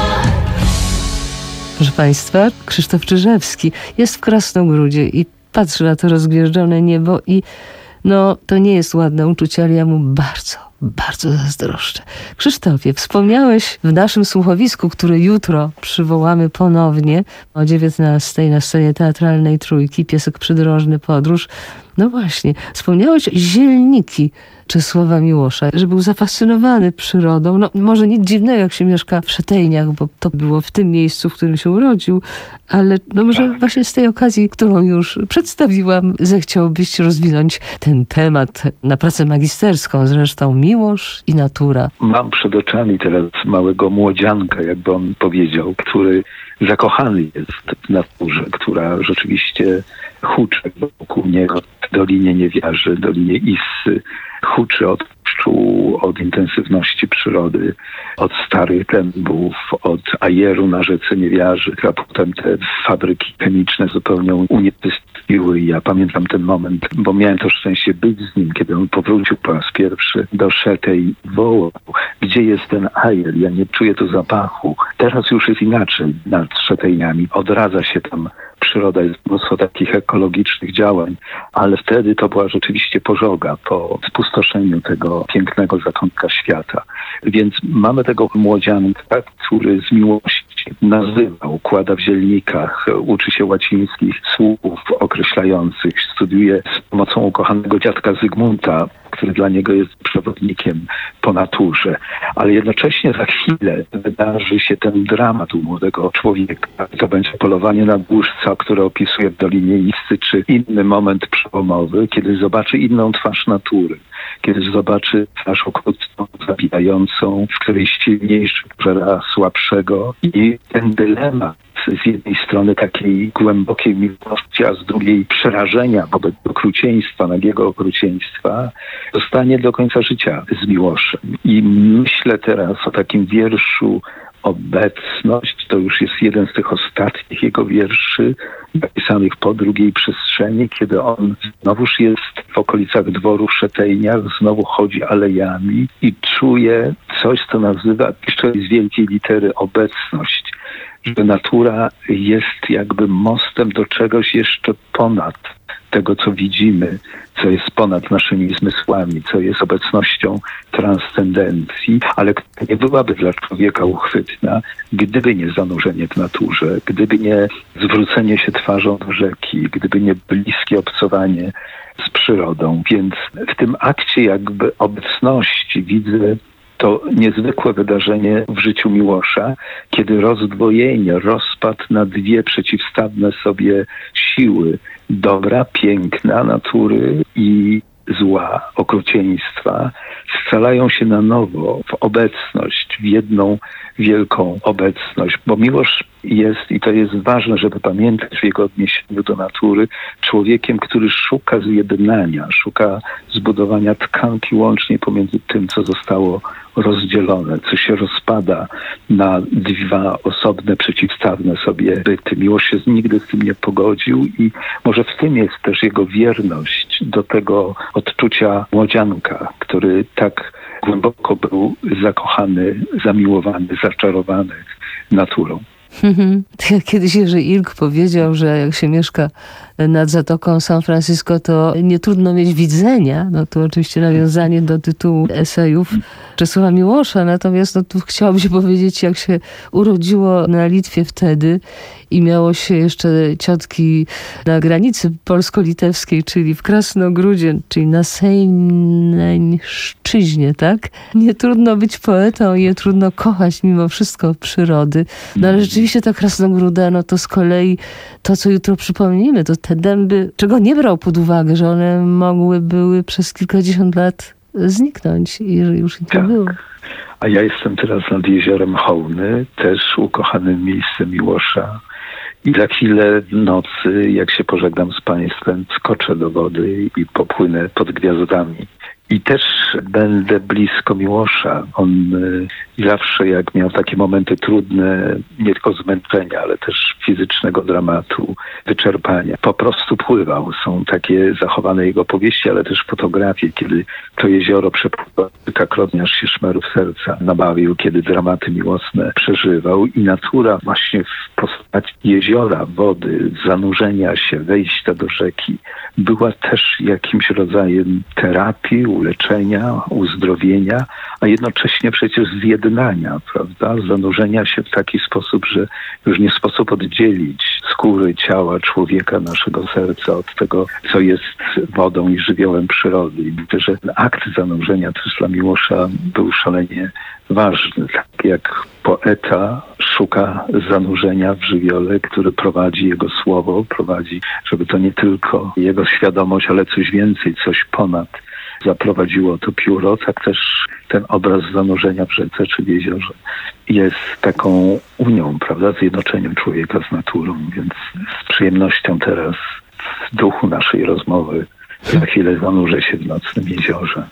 Proszę Państwa, Krzysztof Czyżewski jest w Krasnogródzie i patrzy na to rozgwieżdżone niebo i no, to nie jest ładne uczucie, ale ja mu bardzo, bardzo zazdroszczę. Krzysztofie, wspomniałeś w naszym słuchowisku, które jutro przywołamy ponownie o 19:00 na scenie teatralnej Trójki, Piesek przydrożny, Podróż. No właśnie, wspomniałeś zielniki Czesława Miłosza, że był zafascynowany przyrodą. No może nic dziwnego, jak się mieszka w Szetejniach, bo to było w tym miejscu, w którym się urodził, ale no może właśnie z tej okazji, którą już przedstawiłam, zechciałbyś rozwinąć ten temat na pracę magisterską, zresztą Miłosz i natura. Mam przed oczami teraz małego młodzianka, jakby on powiedział, który zakochany jest w naturze, która rzeczywiście huczy wokół niego w Dolinie Niewiarzy, Dolinie Issy. Huczy od pszczół, od intensywności przyrody, od starych dębów, od ajeru na rzece Niewiarzy, a potem te fabryki chemiczne zupełnie unicestwiły. Ja pamiętam ten moment, bo miałem to szczęście być z nim, kiedy on powrócił po raz pierwszy do Szetej i wołał: gdzie jest ten ajer? Ja nie czuję tu zapachu. Teraz już jest inaczej nad Szetejniami. Odradza się tam przyroda, jest mnóstwo takich ekologicznych działań, ale wtedy to była rzeczywiście pożoga po spustoszeniu tego pięknego zakątka świata. Więc mamy tego młodzianka, który z miłości nazywa, układa w zielnikach, uczy się łacińskich słów określających, studiuje z pomocą ukochanego dziadka Zygmunta, który dla niego jest przewodnikiem po naturze. Ale jednocześnie za chwilę wydarzy się ten dramat u młodego człowieka. To będzie polowanie na głuszca, które opisuje w Dolinie Issy, czy inny moment przełomowy, kiedy zobaczy inną twarz natury. Kiedy zobaczy twarz okrutną, zabijającą, w której silniejszy pożera słabszego. I ten dylemat z jednej strony takiej głębokiej miłości, a z drugiej przerażenia wobec okrucieństwa, nagiego okrucieństwa, zostanie do końca życia z Miłoszem. I myślę teraz o takim wierszu Obecność. To już jest jeden z tych ostatnich jego wierszy napisanych po drugiej przestrzeni, kiedy on znowuż jest w okolicach dworu w Szetejniach, znowu chodzi alejami i czuje coś, co nazywa jeszcze z wielkiej litery obecność. Że natura jest jakby mostem do czegoś jeszcze ponad tego, co widzimy, co jest ponad naszymi zmysłami, co jest obecnością transcendencji, ale która nie byłaby dla człowieka uchwytna, gdyby nie zanurzenie w naturze, gdyby nie zwrócenie się twarzą do rzeki, gdyby nie bliskie obcowanie z przyrodą. Więc w tym akcie jakby obecności widzę to niezwykłe wydarzenie w życiu Miłosza, kiedy rozdwojenie, rozpad na dwie przeciwstawne sobie siły, dobra, piękna natury i zła, okrucieństwa, scalają się na nowo w obecność, w jedną wielką obecność, bo Miłosz jest, i to jest ważne, żeby pamiętać w jego odniesieniu do natury, człowiekiem, który szuka zjednania, szuka zbudowania tkanki łącznej pomiędzy tym, co zostało rozdzielone, co się rozpada na dwa osobne, przeciwstawne sobie byty. Miłosz się nigdy z tym nie pogodził i może w tym jest też jego wierność do tego odczucia młodzianka, który tak głęboko był zakochany, zamiłowany, zaczarowany naturą. Kiedyś Jerzy Ilk powiedział, że jak się mieszka nad Zatoką San Francisco, to nie trudno mieć widzenia. No to oczywiście nawiązanie do tytułu esejów Czesława Miłosza. Natomiast no, tu chciałoby się powiedzieć, jak się urodziło na Litwie wtedy i miało się jeszcze ciotki na granicy polsko-litewskiej, czyli w Krasnogródzie, czyli na Sejneńszczyźnie, tak? Nie trudno być poetą i nie trudno kochać mimo wszystko przyrody. No ale rzeczywiście ta Krasnogróda, no to z kolei to, co jutro przypomnimy, to te dęby, czego nie brał pod uwagę, że one były przez kilkadziesiąt lat zniknąć i że już ich nie było. A ja jestem teraz nad jeziorem Hołny, też ukochanym miejscem Miłosza. I za chwilę w nocy, jak się pożegnam z Państwem, skoczę do wody i popłynę pod gwiazdami. I też będę blisko Miłosza. On zawsze, jak miał takie momenty trudne, nie tylko zmęczenia, ale też fizycznego dramatu, wyczerpania, po prostu pływał. Są takie zachowane jego powieści, ale też fotografie, kiedy to jezioro przepływał kilkakrotnie, aż się szmerów serca nabawił, kiedy dramaty miłosne przeżywał. I natura właśnie w postaci jeziora, wody, zanurzenia się, wejścia do rzeki, była też jakimś rodzajem terapii, uleczenia, uzdrowienia, a jednocześnie przecież zjednania, prawda? Zanurzenia się w taki sposób, że już nie sposób oddzielić skóry, ciała, człowieka, naszego serca od tego, co jest wodą i żywiołem przyrody. I myślę, że ten akt zanurzenia też dla Miłosza był szalenie ważny. Tak jak poeta szuka zanurzenia w żywiole, który prowadzi jego słowo, prowadzi, żeby to nie tylko jego świadomość, ale coś więcej, coś ponad zaprowadziło to pióro, tak też ten obraz zanurzenia w rzece czy w jeziorze jest taką unią, prawda, zjednoczeniem człowieka z naturą, więc z przyjemnością teraz w duchu naszej rozmowy za chwilę zanurzę się w nocnym jeziorze.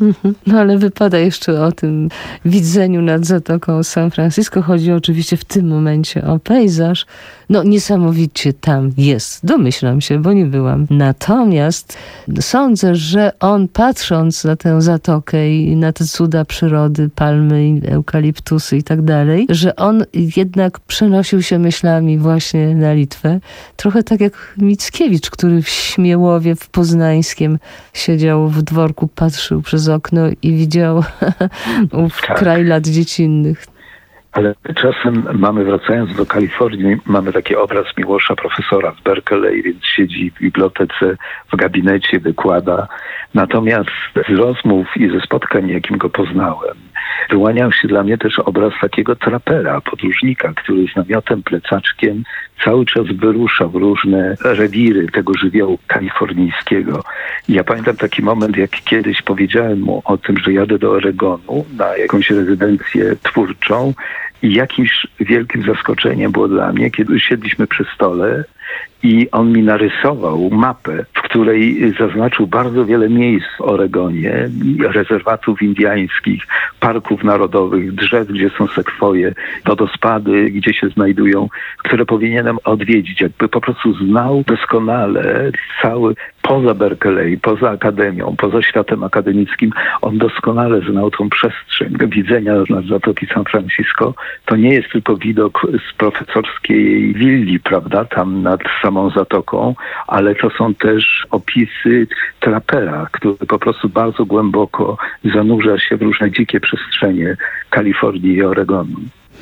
No ale wypada jeszcze o tym widzeniu nad Zatoką San Francisco. Chodzi oczywiście w tym momencie o pejzaż. No niesamowicie tam jest. Domyślam się, bo nie byłam. Natomiast sądzę, że on patrząc na tę zatokę i na te cuda przyrody, palmy, eukaliptusy i tak dalej, że on jednak przenosił się myślami właśnie na Litwę. Trochę tak jak Mickiewicz, który w Śmiełowie w Poznańskiem siedział w dworku, patrzył przez okno i widział ów kraj lat dziecinnych. Ale czasem mamy, wracając do Kalifornii, mamy taki obraz Miłosza, profesora w Berkeley, więc siedzi w bibliotece, w gabinecie, wykłada. Natomiast z rozmów i ze spotkań, jakim go poznałem, wyłaniał się dla mnie też obraz takiego trapera, podróżnika, który z namiotem, plecaczkiem cały czas wyrusza w różne rewiry tego żywiołu kalifornijskiego. I ja pamiętam taki moment, jak kiedyś powiedziałem mu o tym, że jadę do Oregonu na jakąś rezydencję twórczą i jakimś wielkim zaskoczeniem było dla mnie, kiedy usiedliśmy przy stole i on mi narysował mapę, w której zaznaczył bardzo wiele miejsc w Oregonie, rezerwatów indyjskich, parków narodowych, drzew, gdzie są sekwoje, wodospady, gdzie się znajdują, które powinienem odwiedzić. Jakby po prostu znał doskonale cały, poza Berkeley, poza akademią, poza światem akademickim, on doskonale znał tą przestrzeń widzenia nad Zatoki San Francisco. To nie jest tylko widok z profesorskiej willi, prawda, tam nad samą zatoką, ale to są też opisy trapera, który po prostu bardzo głęboko zanurza się w różne dzikie przestrzenie Kalifornii i Oregonu.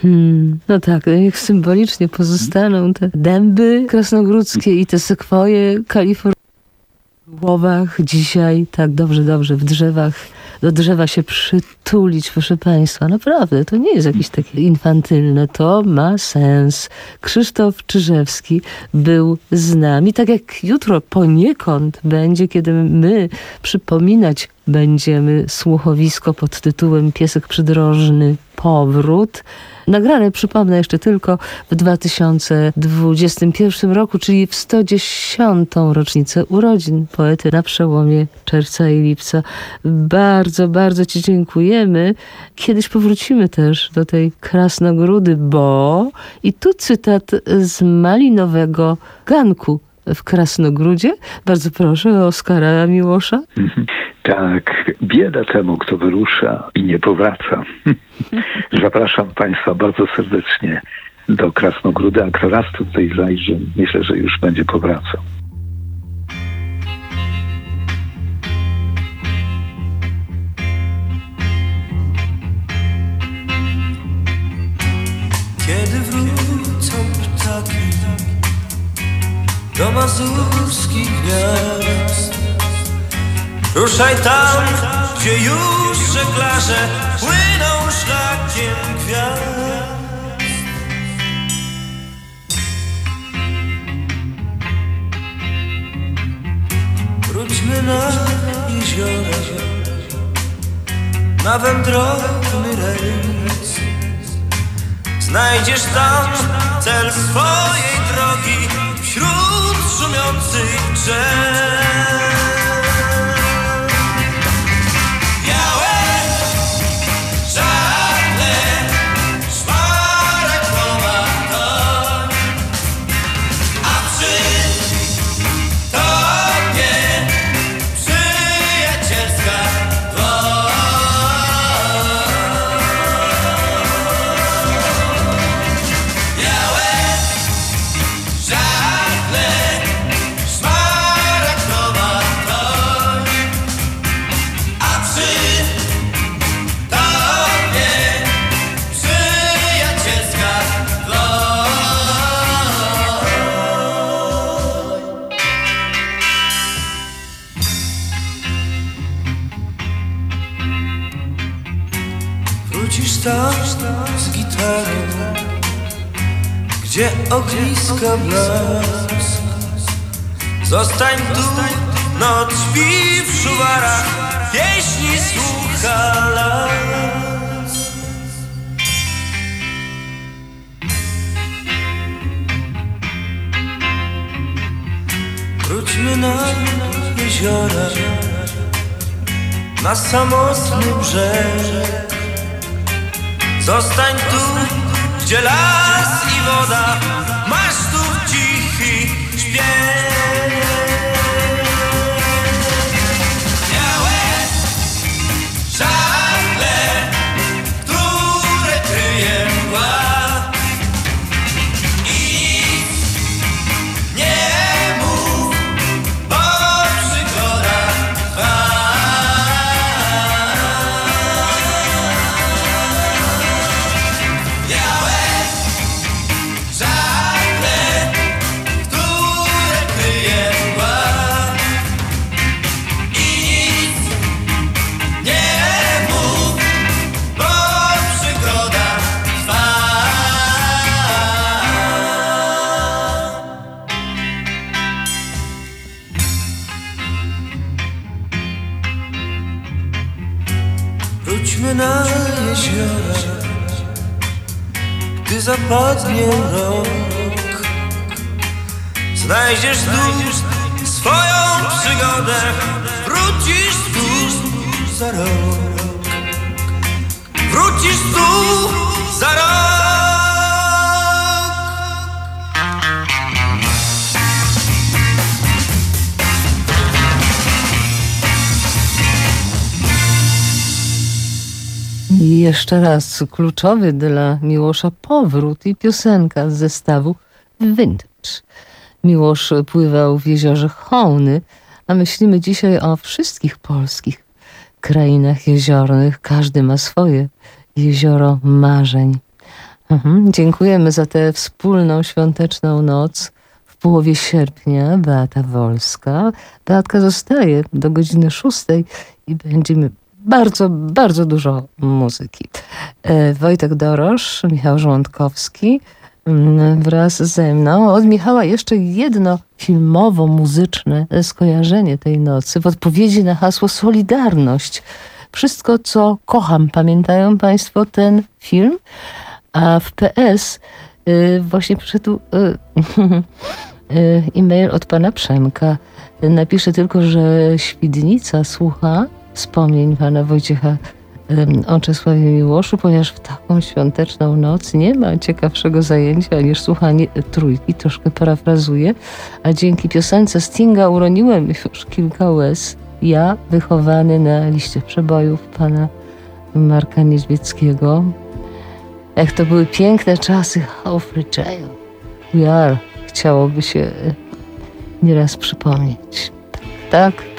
No tak, jak symbolicznie pozostaną te dęby krasnogródzkie i te sekwoje kalifornijskie w głowach dzisiaj, tak dobrze, w drzewach do drzewa się przytulić, proszę Państwa. Naprawdę, to nie jest jakieś takie infantylne. To ma sens. Krzysztof Czyżewski był z nami. Tak jak jutro poniekąd będzie, kiedy my przypominać będziemy słuchowisko pod tytułem Piesek przydrożny Powrót. Nagrane, przypomnę jeszcze tylko, w 2021 roku, czyli w 110. rocznicę urodzin poety na przełomie czerwca i lipca. Bardzo, bardzo Ci dziękujemy. Kiedyś powrócimy też do tej Krasnogródy, bo... I tu cytat z malinowego ganku w Krasnogródzie. Bardzo proszę o Oskara Miłosza. Tak, bieda temu, kto wyrusza i nie powraca. Zapraszam Państwa bardzo serdecznie do Krasnogródy, a kto raz tutaj zajrzy, myślę, że już będzie powracał. Kiedy wrócą ptaki do mazurskich gwiazd, ruszaj tam, gdzie już żeglarze płyną szlakiem gwiazd. Wróćmy na jeziora, na wędrowny rejs. Znajdziesz tam cel swojej drogi wśród szumiących drzew. Wrócisz tam z gitarą, gdzie ogniska blask. Zostań tu, noc śpi w szuwarach, pieśni słucha las. Wróćmy na jeziora, na samotny brzeg. Zostań tu, gdzie las i woda, masz tu cichy śpiew. Białe żagle, które kryje mgła, i nic nie mów, bo przygoda trwa. Wróćmy na jeziora, gdy zapadnie rok. Znajdziesz tu swoją przygodę, wrócisz tu za rok. Wrócisz tu za rok. I jeszcze raz kluczowy dla Miłosza powrót i piosenka z zestawu Vintage. Miłosz pływał w jeziorze Hołny, a myślimy dzisiaj o wszystkich polskich krainach jeziornych. Każdy ma swoje jezioro marzeń. Dziękujemy za tę wspólną świąteczną noc w połowie sierpnia. Beata Wolska. Beatka zostaje do godziny 6 i będziemy bardzo, bardzo dużo muzyki. Wojtek Dorosz, Michał Żołądkowski wraz ze mną. Od Michała jeszcze jedno filmowo-muzyczne skojarzenie tej nocy w odpowiedzi na hasło Solidarność. Wszystko, co kocham. Pamiętają Państwo ten film? A w PS właśnie przyszedł e-mail od pana Przemka. Napiszę tylko, że Świdnica słucha wspomnień pana Wojciecha o Czesławie Miłoszu, ponieważ w taką świąteczną noc nie ma ciekawszego zajęcia niż słuchanie Trójki, troszkę parafrazuję, a dzięki piosence Stinga uroniłem już kilka łez. Ja, wychowany na liście przebojów pana Marka Niedźwieckiego. Jak to były piękne czasy, how fragile we are. Chciałoby się nieraz przypomnieć. Tak,